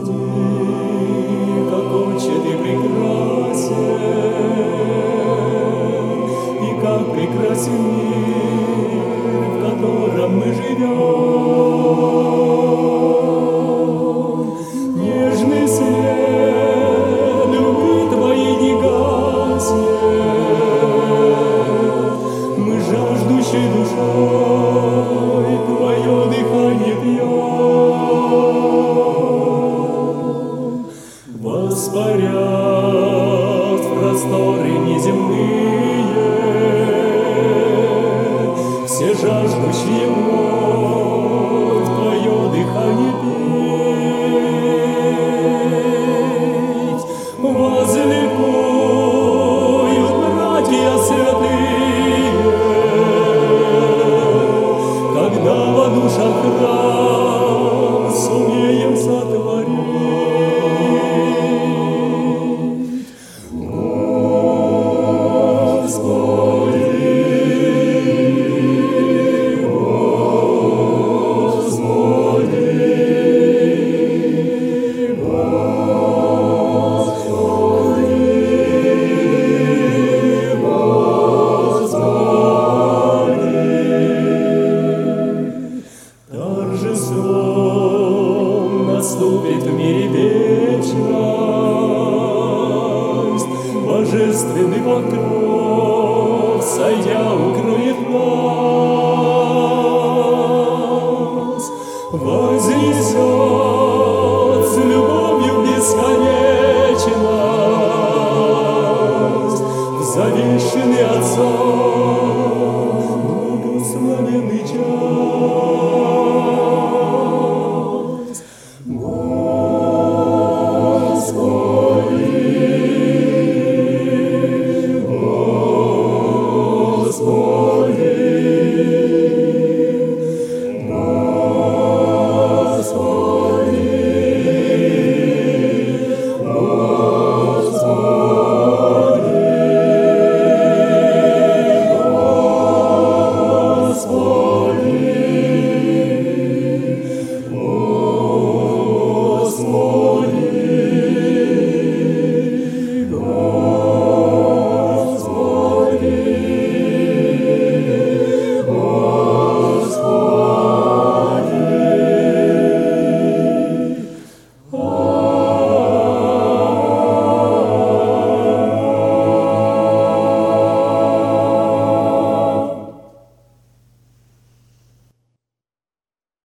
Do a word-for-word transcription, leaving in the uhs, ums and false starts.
как Отче Ты прекрасен, и как прекрасен мир, в котором мы живем. Нежный свет любви Твоей не гаснет, мы жаждущей душой Твое дыхание пьем. Воспарят в просторы неземные все жаждущие вновь Твое дыхание петь. Возликуют братья святые, когда во душах храм сумеем сотворить. Торжеством наступит в мире вечность, божественный покров